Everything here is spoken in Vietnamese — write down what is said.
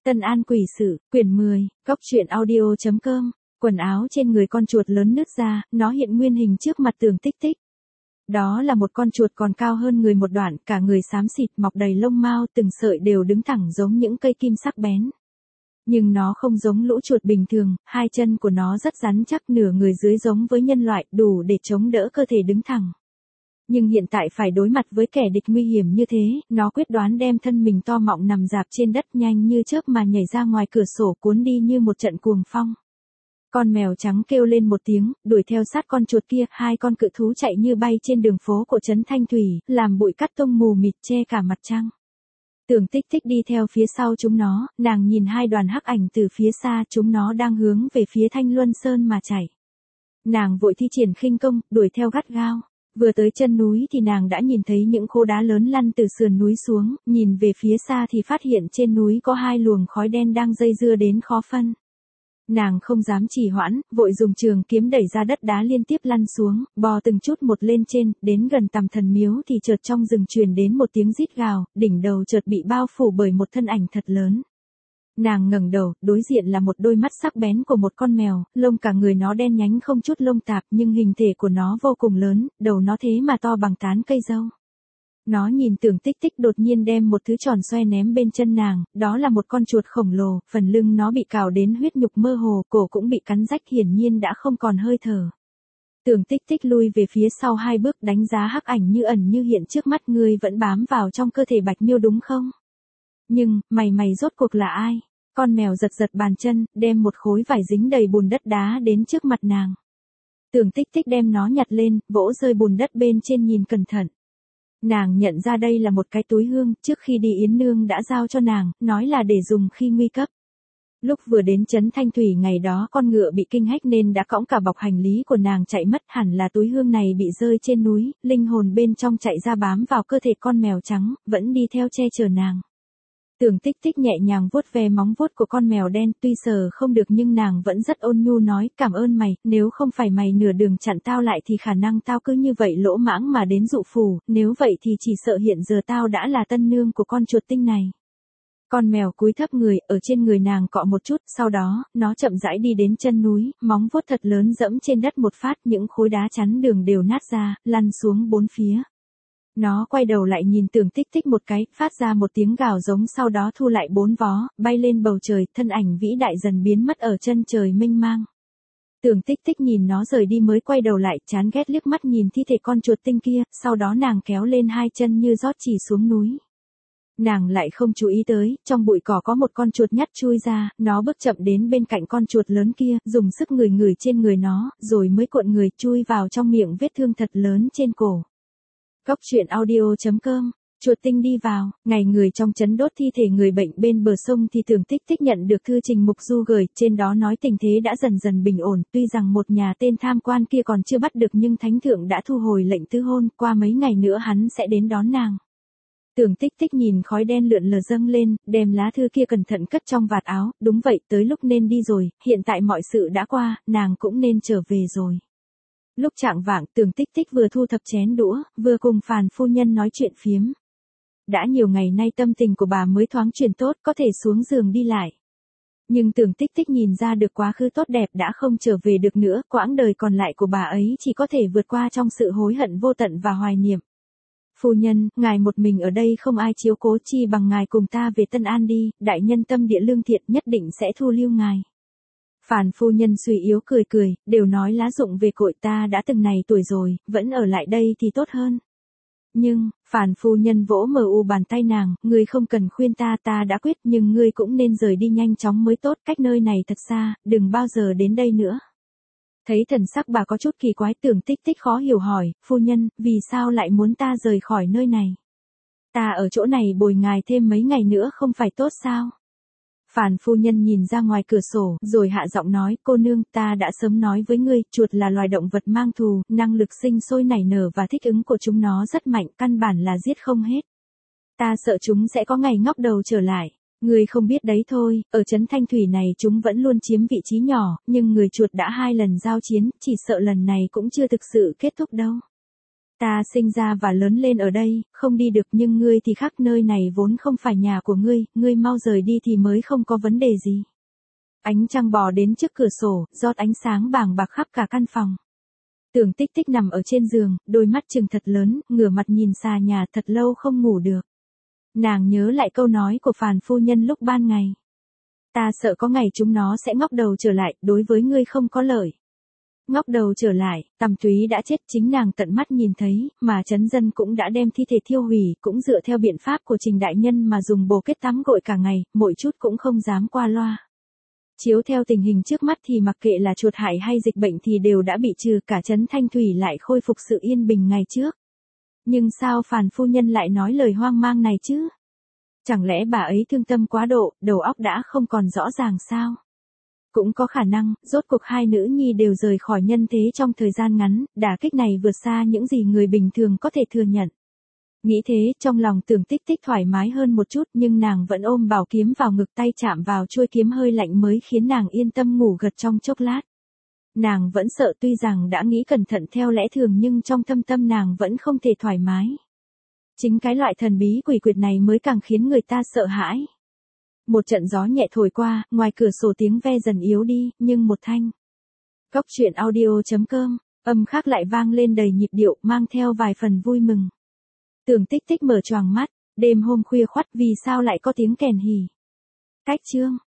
Tân An Quỷ Sự, quyển 10, góc truyện audio.com, quần áo trên người con chuột lớn nứt ra, nó hiện nguyên hình trước mặt Tưởng Tích Tích. Đó là một con chuột còn cao hơn người một đoạn, cả người xám xịt mọc đầy lông mao, từng sợi đều đứng thẳng giống những cây kim sắc bén. Nhưng nó không giống lũ chuột bình thường, hai chân của nó rất rắn chắc, nửa người dưới giống với nhân loại, đủ để chống đỡ cơ thể đứng thẳng. Nhưng hiện tại phải đối mặt với kẻ địch nguy hiểm như thế, nó quyết đoán đem thân mình to mọng nằm dạp trên đất, nhanh như chớp mà nhảy ra ngoài cửa sổ, cuốn đi như một trận cuồng phong. Con mèo trắng kêu lên một tiếng, đuổi theo sát con chuột kia, hai con cự thú chạy như bay trên đường phố của trấn Thanh Thủy, làm bụi cát tông mù mịt che cả mặt trăng. Tưởng Tích Tích đi theo phía sau chúng nó, nàng nhìn hai đoàn hắc ảnh từ phía xa, chúng nó đang hướng về phía Thanh Luân Sơn mà chạy. Nàng vội thi triển khinh công, đuổi theo gắt gao. Vừa tới chân núi thì nàng đã nhìn thấy những khô đá lớn lăn từ sườn núi xuống, nhìn về phía xa thì phát hiện trên núi có hai luồng khói đen đang dây dưa đến khó phân. Nàng không dám trì hoãn, vội dùng trường kiếm đẩy ra đất đá liên tiếp lăn xuống, bò từng chút một lên trên, đến gần Tằm Thần Miếu thì chợt trong rừng truyền đến một tiếng rít gào, đỉnh đầu chợt bị bao phủ bởi một thân ảnh thật lớn. Nàng ngẩng đầu, đối diện là một đôi mắt sắc bén của một con mèo, lông cả người nó đen nhánh không chút lông tạp, nhưng hình thể của nó vô cùng lớn, đầu nó thế mà to bằng tán cây dâu. Nó nhìn Tưởng Tích Tích, đột nhiên đem một thứ tròn xoe ném bên chân nàng, đó là một con chuột khổng lồ, phần lưng nó bị cào đến huyết nhục mơ hồ, cổ cũng bị cắn rách, hiển nhiên đã không còn hơi thở. Tưởng Tích Tích lui về phía sau hai bước, đánh giá hắc ảnh như ẩn như hiện trước mắt, ngươi vẫn bám vào trong cơ thể Bạch Miêu đúng không? Nhưng, mày rốt cuộc là ai? Con mèo giật giật bàn chân, đem một khối vải dính đầy bùn đất đá đến trước mặt nàng. Tưởng Tích Tích đem nó nhặt lên, vỗ rơi bùn đất bên trên, nhìn cẩn thận. Nàng nhận ra đây là một cái túi hương, trước khi đi Yến Nương đã giao cho nàng, nói là để dùng khi nguy cấp. Lúc vừa đến trấn Thanh Thủy ngày đó con ngựa bị kinh hách nên đã cõng cả bọc hành lý của nàng chạy mất, hẳn là túi hương này bị rơi trên núi, linh hồn bên trong chạy ra bám vào cơ thể con mèo trắng, vẫn đi theo che chở nàng. Tưởng Tích Tích nhẹ nhàng vuốt ve móng vuốt của con mèo đen, tuy sờ không được nhưng nàng vẫn rất ôn nhu nói, cảm ơn mày, nếu không phải mày nửa đường chặn tao lại thì khả năng tao cứ như vậy lỗ mãng mà đến dụ phù, nếu vậy thì chỉ sợ hiện giờ tao đã là tân nương của con chuột tinh này. Con mèo cúi thấp người, ở trên người nàng cọ một chút, sau đó, nó chậm rãi đi đến chân núi, móng vuốt thật lớn dẫm trên đất một phát, những khối đá chắn đường đều nát ra, lăn xuống bốn phía. Nó quay đầu lại nhìn Tưởng Tích Tích một cái, phát ra một tiếng gào giống, sau đó thu lại bốn vó, bay lên bầu trời, thân ảnh vĩ đại dần biến mất ở chân trời mênh mang. Tưởng Tích Tích nhìn nó rời đi mới quay đầu lại, chán ghét liếc mắt nhìn thi thể con chuột tinh kia, sau đó nàng kéo lên hai chân như rót chỉ xuống núi. Nàng lại không chú ý tới, trong bụi cỏ có một con chuột nhắt chui ra, nó bước chậm đến bên cạnh con chuột lớn kia, dùng sức ngửi trên người nó, rồi mới cuộn người chui vào trong miệng vết thương thật lớn trên cổ. Góc truyện audio.com, chuột tinh đi vào, ngày người trong trấn đốt thi thể người bệnh bên bờ sông thì Tưởng Tích Tích nhận được thư trình Mục Du gửi, trên đó nói tình thế đã dần dần bình ổn, tuy rằng một nhà tên tham quan kia còn chưa bắt được nhưng thánh thượng đã thu hồi lệnh tứ hôn, qua mấy ngày nữa hắn sẽ đến đón nàng. Tưởng Tích Tích nhìn khói đen lượn lờ dâng lên, đem lá thư kia cẩn thận cất trong vạt áo, đúng vậy, tới lúc nên đi rồi, hiện tại mọi sự đã qua, nàng cũng nên trở về rồi. Lúc chạng vạng, Tưởng Tích Tích vừa thu thập chén đũa, vừa cùng Phàn phu nhân nói chuyện phiếm. Đã nhiều ngày nay tâm tình của bà mới thoáng chuyển tốt, có thể xuống giường đi lại. Nhưng Tưởng Tích Tích nhìn ra được quá khứ tốt đẹp đã không trở về được nữa, quãng đời còn lại của bà ấy chỉ có thể vượt qua trong sự hối hận vô tận và hoài niệm. Phu nhân, ngài một mình ở đây không ai chiếu cố, chi bằng ngài cùng ta về Tân An đi, đại nhân tâm địa lương thiện nhất định sẽ thu lưu ngài. Phàn phu nhân suy yếu cười, đều nói lá dụng về cội, ta đã từng này tuổi rồi, vẫn ở lại đây thì tốt hơn. Nhưng, Phàn phu nhân vỗ mờ u bàn tay nàng, ngươi không cần khuyên ta, ta đã quyết, nhưng ngươi cũng nên rời đi nhanh chóng mới tốt, cách nơi này thật xa, đừng bao giờ đến đây nữa. Thấy thần sắc bà có chút kỳ quái, Tưởng Tích Tích khó hiểu hỏi, phu nhân, vì sao lại muốn ta rời khỏi nơi này? Ta ở chỗ này bồi ngài thêm mấy ngày nữa không phải tốt sao? Phàn phu nhân nhìn ra ngoài cửa sổ, rồi hạ giọng nói, cô nương, ta đã sớm nói với ngươi, chuột là loài động vật mang thù, năng lực sinh sôi nảy nở và thích ứng của chúng nó rất mạnh, căn bản là giết không hết. Ta sợ chúng sẽ có ngày ngóc đầu trở lại. Ngươi không biết đấy thôi, ở trấn Thanh Thủy này chúng vẫn luôn chiếm vị trí nhỏ, nhưng người chuột đã 2 lần giao chiến, chỉ sợ lần này cũng chưa thực sự kết thúc đâu. Ta sinh ra và lớn lên ở đây, không đi được nhưng ngươi thì khác, nơi này vốn không phải nhà của ngươi mau rời đi thì mới không có vấn đề gì. Ánh trăng bò đến trước cửa sổ, rót ánh sáng bàng bạc khắp cả căn phòng. Tưởng Tích Tích nằm ở trên giường, đôi mắt trừng thật lớn, ngửa mặt nhìn xà nhà, thật lâu không ngủ được. Nàng nhớ lại câu nói của Phàn phu nhân lúc ban ngày. Ta sợ có ngày chúng nó sẽ ngóc đầu trở lại, đối với ngươi không có lợi. Ngóc đầu trở lại, Tầm Túy đã chết, chính nàng tận mắt nhìn thấy, mà trấn dân cũng đã đem thi thể thiêu hủy, cũng dựa theo biện pháp của Trình đại nhân mà dùng bồ kết tắm gội cả ngày, mỗi chút cũng không dám qua loa. Chiếu theo tình hình trước mắt thì mặc kệ là chuột hại hay dịch bệnh thì đều đã bị trừ, cả trấn Thanh Thủy lại khôi phục sự yên bình ngày trước. Nhưng sao Phàn phu nhân lại nói lời hoang mang này chứ? Chẳng lẽ bà ấy thương tâm quá độ, đầu óc đã không còn rõ ràng sao? Cũng có khả năng, rốt cuộc hai nữ nhi đều rời khỏi nhân thế trong thời gian ngắn, đả kích này vượt xa những gì người bình thường có thể thừa nhận. Nghĩ thế, trong lòng Tưởng Tích Tích thoải mái hơn một chút, nhưng nàng vẫn ôm bảo kiếm vào ngực, tay chạm vào chuôi kiếm hơi lạnh mới khiến nàng yên tâm ngủ gật trong chốc lát. Nàng vẫn sợ, tuy rằng đã nghĩ cẩn thận theo lẽ thường nhưng trong thâm tâm nàng vẫn không thể thoải mái. Chính cái loại thần bí quỷ quyệt này mới càng khiến người ta sợ hãi. Một trận gió nhẹ thổi qua, ngoài cửa sổ tiếng ve dần yếu đi, nhưng một thanh Cóc truyện audio.com, âm khác lại vang lên đầy nhịp điệu, mang theo vài phần vui mừng. Tưởng Tích Tích mở choàng mắt, đêm hôm khuya khoắt vì sao lại có tiếng kèn hỉ. Cách chương